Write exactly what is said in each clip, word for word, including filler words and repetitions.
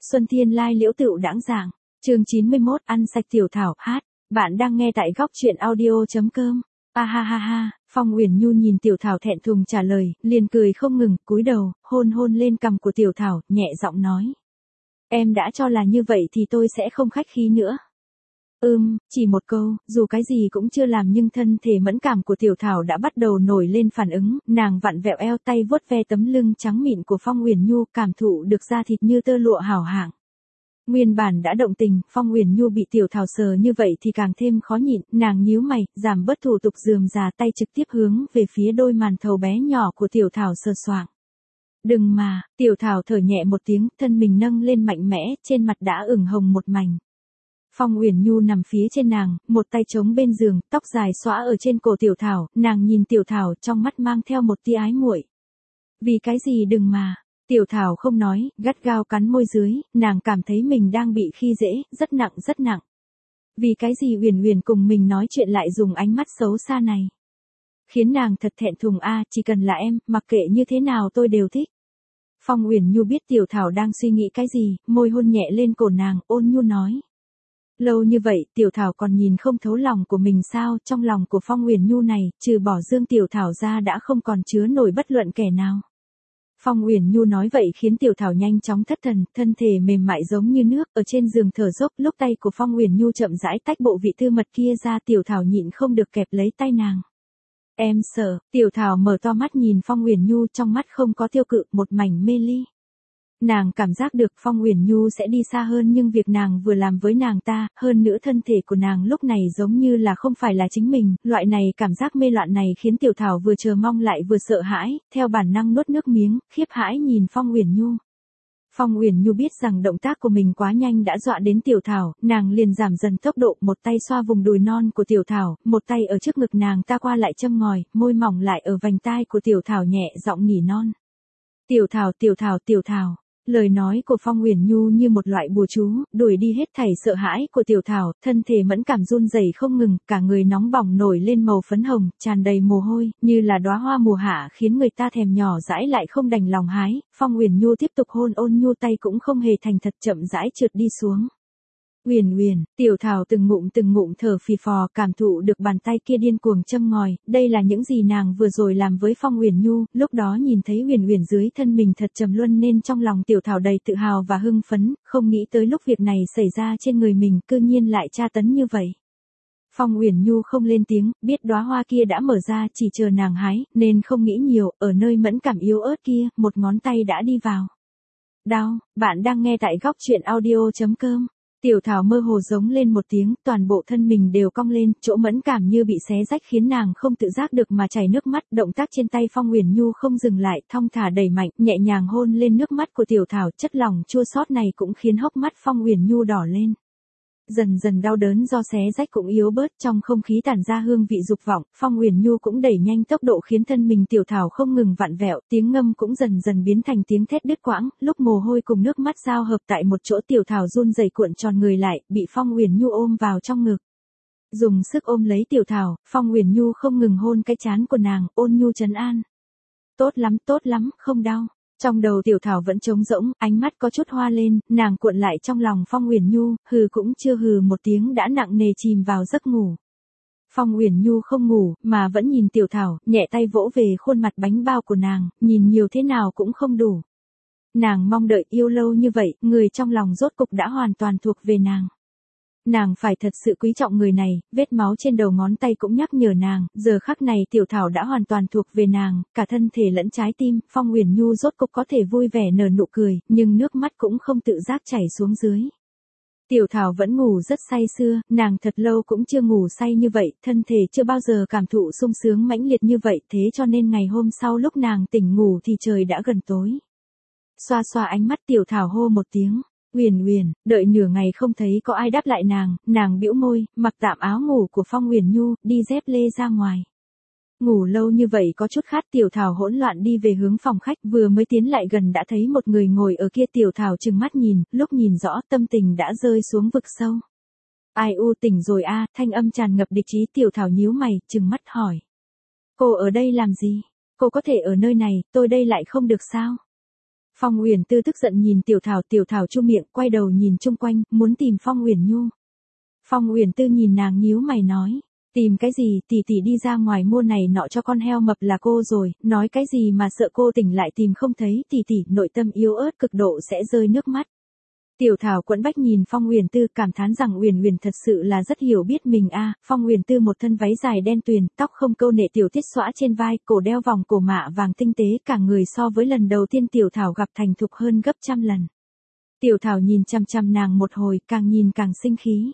Xuân Thiên Lai Liễu Tựu Đãng Giảng, chương chín mươi mốt, ăn sạch tiểu thảo, hát. Bạn đang nghe tại góc truyện audio.com. A ha ha ha, Phong Uyển Nhu nhìn tiểu thảo thẹn thùng trả lời, liền cười không ngừng, cúi đầu, hôn hôn lên cằm của tiểu thảo, nhẹ giọng nói. Em đã cho là như vậy thì tôi sẽ không khách khí nữa. Ừm, chỉ một câu, dù cái gì cũng chưa làm nhưng thân thể mẫn cảm của tiểu thảo đã bắt đầu nổi lên phản ứng, nàng vặn vẹo eo tay vuốt ve tấm lưng trắng mịn của Phong Uyển Nhu, cảm thụ được da thịt như tơ lụa hảo hạng. Nguyên bản đã động tình, Phong Uyển Nhu bị tiểu thảo sờ như vậy thì càng thêm khó nhịn, nàng nhíu mày, giảm bớt thủ tục rườm rà, tay trực tiếp hướng về phía đôi màn thầu bé nhỏ của tiểu thảo sờ soạng. Đừng mà, tiểu thảo thở nhẹ một tiếng, thân mình nâng lên mạnh mẽ, trên mặt đã ửng hồng một mảnh. Phong Uyển Nhu nằm phía trên nàng, một tay chống bên giường, tóc dài xõa ở trên cổ tiểu thảo, nàng nhìn tiểu thảo trong mắt mang theo một tia ái muội. Vì cái gì đừng mà, tiểu thảo không nói, gắt gao cắn môi dưới, nàng cảm thấy mình đang bị khi dễ, rất nặng rất nặng. Vì cái gì Uyển Uyển cùng mình nói chuyện lại dùng ánh mắt xấu xa này. Khiến nàng thật thẹn thùng a, chỉ cần là em, mặc kệ như thế nào tôi đều thích. Phong Uyển Nhu biết tiểu thảo đang suy nghĩ cái gì, môi hôn nhẹ lên cổ nàng, ôn nhu nói. Lâu như vậy, tiểu thảo còn nhìn không thấu lòng của mình sao, trong lòng của Phong Uyển Nhu này, trừ bỏ Dương tiểu thảo ra đã không còn chứa nổi bất luận kẻ nào. Phong Uyển Nhu nói vậy khiến tiểu thảo nhanh chóng thất thần, thân thể mềm mại giống như nước, ở trên giường thở dốc, lúc tay của Phong Uyển Nhu chậm rãi tách bộ vị tư mật kia ra, tiểu thảo nhịn không được kẹp lấy tay nàng. Em sợ, tiểu thảo mở to mắt nhìn Phong Uyển Nhu, trong mắt không có tiêu cự, một mảnh mê ly. Nàng cảm giác được Phong Uyển Nhu sẽ đi xa hơn nhưng việc nàng vừa làm với nàng ta, hơn nữa thân thể của nàng lúc này giống như là không phải là chính mình, loại này cảm giác mê loạn này khiến tiểu thảo vừa chờ mong lại vừa sợ hãi, theo bản năng nuốt nước miếng, khiếp hãi nhìn Phong Uyển Nhu. Phong Uyển Nhu biết rằng động tác của mình quá nhanh đã dọa đến tiểu thảo, nàng liền giảm dần tốc độ, một tay xoa vùng đùi non của tiểu thảo, một tay ở trước ngực nàng ta qua lại châm ngòi, môi mỏng lại ở vành tai của tiểu thảo nhẹ giọng nỉ non. Tiểu thảo, tiểu thảo, tiểu thảo. Lời nói của Phong Uyển Nhu như một loại bùa chú, đuổi đi hết thảy sợ hãi của tiểu thảo, thân thể mẫn cảm run rẩy không ngừng, cả người nóng bỏng nổi lên màu phấn hồng, tràn đầy mồ hôi, như là đóa hoa mùa hạ khiến người ta thèm nhỏ dãi lại không đành lòng hái. Phong Uyển Nhu tiếp tục hôn, ôn nhu tay cũng không hề thành thật chậm rãi trượt đi xuống. Uyển Uyển, tiểu thảo từng ngụm từng ngụm thở phì phò, cảm thụ được bàn tay kia điên cuồng châm ngòi, đây là những gì nàng vừa rồi làm với Phong Uyển Nhu, lúc đó nhìn thấy Uyển Uyển dưới thân mình thật trầm luân nên trong lòng tiểu thảo đầy tự hào và hưng phấn, không nghĩ tới lúc việc này xảy ra trên người mình, cư nhiên lại tra tấn như vậy. Phong Uyển Nhu không lên tiếng, biết đóa hoa kia đã mở ra, chỉ chờ nàng hái, nên không nghĩ nhiều, ở nơi mẫn cảm yếu ớt kia, một ngón tay đã đi vào. Đau, bạn đang nghe tại góc truyện audio.com. Tiểu thảo mơ hồ giống lên một tiếng, toàn bộ thân mình đều cong lên, chỗ mẫn cảm như bị xé rách khiến nàng không tự giác được mà chảy nước mắt, động tác trên tay Phong Uyển Nhu không dừng lại, thong thả đẩy mạnh, nhẹ nhàng hôn lên nước mắt của tiểu thảo, chất lỏng chua xót này cũng khiến hốc mắt Phong Uyển Nhu đỏ lên. Dần dần đau đớn do xé rách cũng yếu bớt, trong không khí tản ra hương vị dục vọng, Phong Uyển Nhu cũng đẩy nhanh tốc độ khiến thân mình tiểu thảo không ngừng vặn vẹo, tiếng ngâm cũng dần dần biến thành tiếng thét đứt quãng, lúc mồ hôi cùng nước mắt giao hợp tại một chỗ, tiểu thảo run rẩy cuộn tròn người lại, bị Phong Uyển Nhu ôm vào trong ngực. Dùng sức ôm lấy tiểu thảo, Phong Uyển Nhu không ngừng hôn cái trán của nàng, ôn nhu trấn an. Tốt lắm, tốt lắm, không đau. Trong đầu tiểu thảo vẫn trống rỗng, ánh mắt có chút hoa lên, nàng cuộn lại trong lòng Phong Uyển Nhu, hừ cũng chưa hừ một tiếng đã nặng nề chìm vào giấc ngủ. Phong Uyển Nhu không ngủ, mà vẫn nhìn tiểu thảo, nhẹ tay vỗ về khuôn mặt bánh bao của nàng, nhìn nhiều thế nào cũng không đủ. Nàng mong đợi yêu lâu như vậy, người trong lòng rốt cục đã hoàn toàn thuộc về nàng. Nàng phải thật sự quý trọng người này, vết máu trên đầu ngón tay cũng nhắc nhở nàng, giờ khắc này tiểu thảo đã hoàn toàn thuộc về nàng, cả thân thể lẫn trái tim, Phong Uyển Nhu rốt cục có thể vui vẻ nở nụ cười, nhưng nước mắt cũng không tự giác chảy xuống dưới. Tiểu thảo vẫn ngủ rất say sưa, nàng thật lâu cũng chưa ngủ say như vậy, thân thể chưa bao giờ cảm thụ sung sướng mãnh liệt như vậy, thế cho nên ngày hôm sau lúc nàng tỉnh ngủ thì trời đã gần tối. Xoa xoa ánh mắt tiểu thảo hô một tiếng. Uyển Uyển, đợi nửa ngày không thấy có ai đáp lại nàng, nàng bĩu môi, mặc tạm áo ngủ của Phong Uyển Nhu, đi dép lê ra ngoài. Ngủ lâu như vậy có chút khát, tiểu thảo hỗn loạn đi về hướng phòng khách, vừa mới tiến lại gần đã thấy một người ngồi ở kia, tiểu thảo trừng mắt nhìn, lúc nhìn rõ tâm tình đã rơi xuống vực sâu. Ai u tỉnh rồi a, thanh âm tràn ngập địch ý, tiểu thảo nhíu mày, trừng mắt hỏi. Cô ở đây làm gì? Cô có thể ở nơi này, tôi đây lại không được sao? Phong Uyển Tư tức giận nhìn Tiểu Thảo, Tiểu Thảo chu miệng, quay đầu nhìn chung quanh, muốn tìm Phong Uyển Nhu. Phong Uyển Tư nhìn nàng nhíu mày nói, tìm cái gì, tỷ tỷ đi ra ngoài mua này nọ cho con heo mập là cô rồi, nói cái gì mà sợ cô tỉnh lại tìm không thấy, tỷ tỷ, nội tâm yếu ớt cực độ sẽ rơi nước mắt. Tiểu Thảo quẫn bách nhìn Phong Uyển Tư, cảm thán rằng Uyển Uyển thật sự là rất hiểu biết mình a. Phong Uyển Tư một thân váy dài đen tuyền, tóc không câu nệ tiểu tiết xõa trên vai, cổ đeo vòng cổ mạ vàng tinh tế, cả người so với lần đầu tiên Tiểu Thảo gặp thành thục hơn gấp trăm lần. Tiểu Thảo nhìn chằm chằm nàng một hồi, càng nhìn càng sinh khí.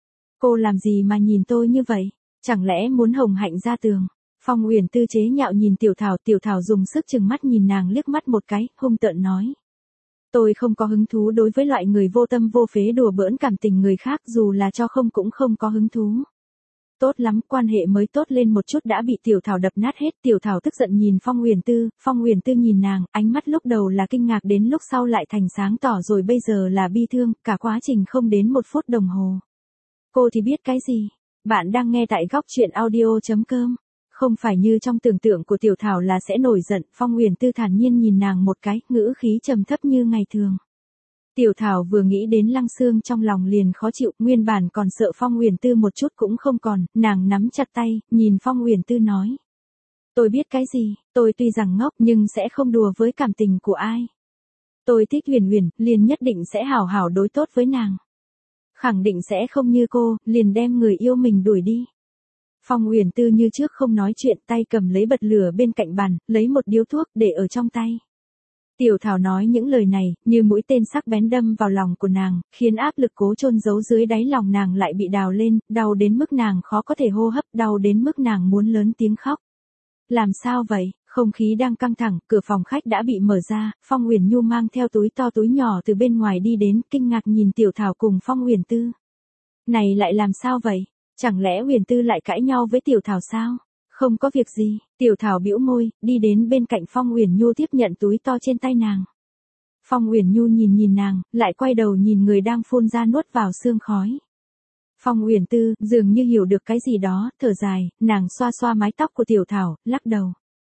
Cô làm gì mà nhìn tôi như vậy? Chẳng lẽ muốn hồng hạnh ra tường? Phong Uyển Tư chế nhạo nhìn Tiểu Thảo, Tiểu Thảo dùng sức chừng mắt nhìn nàng liếc mắt một cái, hung tợn nói. Tôi không có hứng thú đối với loại người vô tâm vô phế đùa bỡn cảm tình người khác, dù là cho không cũng không có hứng thú. Tốt lắm, quan hệ mới tốt lên một chút đã bị Tiểu Thảo đập nát hết. Tiểu Thảo tức giận nhìn Phong Uyển Tư, Phong Uyển Tư nhìn nàng, ánh mắt lúc đầu là kinh ngạc đến lúc sau lại thành sáng tỏ rồi bây giờ là bi thương, cả quá trình không đến một phút đồng hồ. Cô thì biết cái gì? Bạn đang nghe tại góc truyện audio chấm com. Không phải như trong tưởng tượng của Tiểu Thảo là sẽ nổi giận, Phong Uyển Tư thản nhiên nhìn nàng một cái, ngữ khí trầm thấp như ngày thường. Tiểu Thảo vừa nghĩ đến Lăng Xương trong lòng liền khó chịu, nguyên bản còn sợ Phong Uyển Tư một chút cũng không còn, nàng nắm chặt tay, nhìn Phong Uyển Tư nói. Tôi biết cái gì, tôi tuy rằng ngốc nhưng sẽ không đùa với cảm tình của ai. Tôi thích Uyển Uyển, liền nhất định sẽ hảo hảo đối tốt với nàng. Khẳng định sẽ không như cô, liền đem người yêu mình đuổi đi. Phong Uyển Tư như trước không nói chuyện, tay cầm lấy bật lửa bên cạnh bàn, lấy một điếu thuốc để ở trong tay. Tiểu Thảo nói những lời này, như mũi tên sắc bén đâm vào lòng của nàng, khiến áp lực cố chôn giấu dưới đáy lòng nàng lại bị đào lên, đau đến mức nàng khó có thể hô hấp, đau đến mức nàng muốn lớn tiếng khóc. Làm sao vậy? Không khí đang căng thẳng, cửa phòng khách đã bị mở ra, Phong Uyển Nhu mang theo túi to túi nhỏ từ bên ngoài đi đến, kinh ngạc nhìn Tiểu Thảo cùng Phong Uyển Tư. Này lại làm sao vậy? Chẳng lẽ Uyển Tư lại cãi nhau với Tiểu Thảo sao? Không có việc gì, Tiểu Thảo bĩu môi, đi đến bên cạnh Phong Uyển Nhu tiếp nhận túi to trên tay nàng. Phong Uyển Nhu nhìn nhìn nàng, lại quay đầu nhìn người đang phun ra nuốt vào sương khói. Phong Uyển Tư dường như hiểu được cái gì đó, thở dài, nàng xoa xoa mái tóc của Tiểu Thảo, lắc đầu.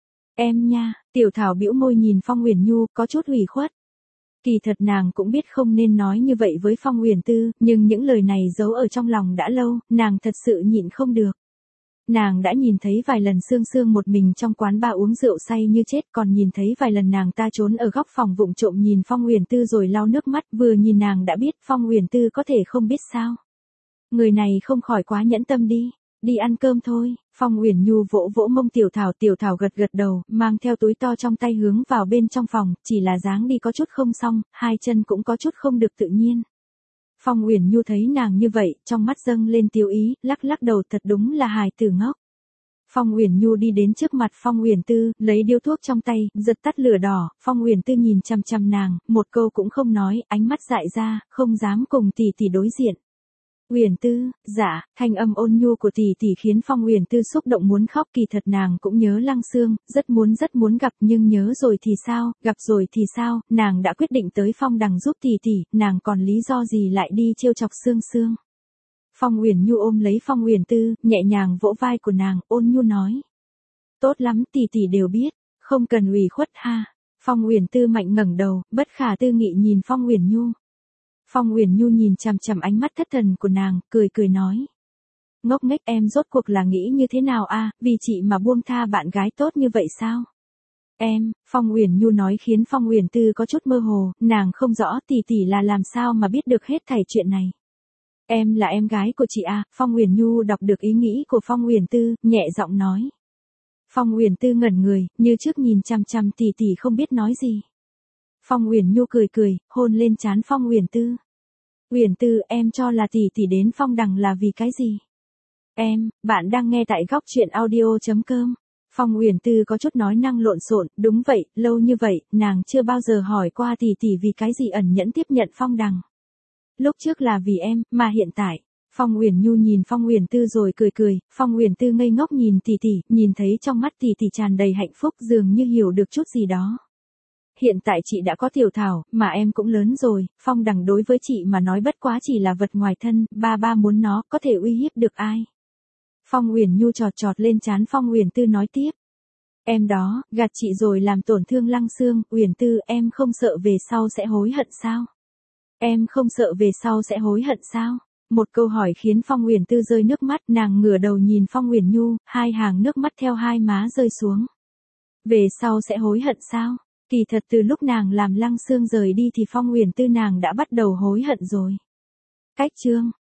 Em nha, Tiểu Thảo bĩu môi nhìn Phong Uyển Nhu, có chút ủy khuất. Kỳ thật nàng cũng biết không nên nói như vậy với Phong Uyển Tư, nhưng những lời này giấu ở trong lòng đã lâu, nàng thật sự nhịn không được. Nàng đã nhìn thấy vài lần Sương Sương một mình trong quán bar uống rượu say như chết, còn nhìn thấy vài lần nàng ta trốn ở góc phòng vụng trộm nhìn Phong Uyển Tư rồi lau nước mắt, vừa nhìn nàng đã biết Phong Uyển Tư có thể không biết sao. Người này không khỏi quá nhẫn tâm đi, đi ăn cơm thôi. Phong Uyển Nhu vỗ vỗ mông Tiểu Thảo, Tiểu Thảo gật gật đầu, mang theo túi to trong tay hướng vào bên trong phòng, chỉ là dáng đi có chút không xong, hai chân cũng có chút không được tự nhiên. Phong Uyển Nhu thấy nàng như vậy, trong mắt dâng lên tiêu ý, lắc lắc đầu, thật đúng là hài tử ngốc. Phong Uyển Nhu đi đến trước mặt Phong Uyển Tư, lấy điếu thuốc trong tay, giật tắt lửa đỏ, Phong Uyển Tư nhìn chằm chằm nàng, một câu cũng không nói, ánh mắt dại ra, không dám cùng tỷ tỷ đối diện. Uyển Tư, dạ, thanh âm ôn nhu của tỷ tỷ khiến Phong Uyển Tư xúc động muốn khóc, kỳ thật nàng cũng nhớ Lăng Xương, rất muốn rất muốn gặp, nhưng nhớ rồi thì sao, gặp rồi thì sao, nàng đã quyết định tới Phong Đằng giúp tỷ tỷ, nàng còn lý do gì lại đi trêu chọc Sương Sương. Phong Uyển Nhu ôm lấy Phong Uyển Tư, nhẹ nhàng vỗ vai của nàng, ôn nhu nói. Tốt lắm, tỷ tỷ đều biết, không cần ủy khuất ha. Phong Uyển Tư mạnh ngẩng đầu, bất khả tư nghị nhìn Phong Uyển Nhu. Phong Uyển Nhu nhìn chằm chằm ánh mắt thất thần của nàng, cười cười nói. Ngốc nghếch, em rốt cuộc là nghĩ như thế nào a, vì chị mà buông tha bạn gái tốt như vậy sao? Em, Phong Uyển Nhu nói khiến Phong Uyển Tư có chút mơ hồ, nàng không rõ tỷ tỷ là làm sao mà biết được hết thảy chuyện này. Em là em gái của chị a. Phong Uyển Nhu đọc được ý nghĩ của Phong Uyển Tư, nhẹ giọng nói. Phong Uyển Tư ngẩn người, như trước nhìn chằm chằm tỷ tỷ không biết nói gì. Phong Uyển Nhu cười cười, hôn lên trán Phong Uyển Tư. Uyển Tư, em cho là tỷ tỷ đến Phong Đằng là vì cái gì? Em, bạn đang nghe tại góc truyện audio chấm com. Phong Uyển Tư có chút nói năng lộn xộn, đúng vậy, lâu như vậy, nàng chưa bao giờ hỏi qua tỷ tỷ vì cái gì ẩn nhẫn tiếp nhận Phong Đằng. Lúc trước là vì em, mà hiện tại. Phong Uyển Nhu nhìn Phong Uyển Tư rồi cười cười, Phong Uyển Tư ngây ngốc nhìn tỷ tỷ, nhìn thấy trong mắt tỷ tỷ tràn đầy hạnh phúc, dường như hiểu được chút gì đó. Hiện tại chị đã có Tiểu Thảo, mà em cũng lớn rồi, Phong Đằng đối với chị mà nói bất quá chỉ là vật ngoài thân, ba ba muốn nó, có thể uy hiếp được ai. Phong Uyển Nhu chọt chọt lên trán Phong Uyển Tư nói tiếp. Em đó, gạt chị rồi làm tổn thương Lăng Xương, Uyển Tư, em không sợ về sau sẽ hối hận sao? Em không sợ về sau sẽ hối hận sao? Một câu hỏi khiến Phong Uyển Tư rơi nước mắt, nàng ngửa đầu nhìn Phong Uyển Nhu, hai hàng nước mắt theo hai má rơi xuống. Về sau sẽ hối hận sao? Kỳ thật từ lúc nàng làm Lăng Xương rời đi thì Phong Uyển Tư nàng đã bắt đầu hối hận rồi. Cách chương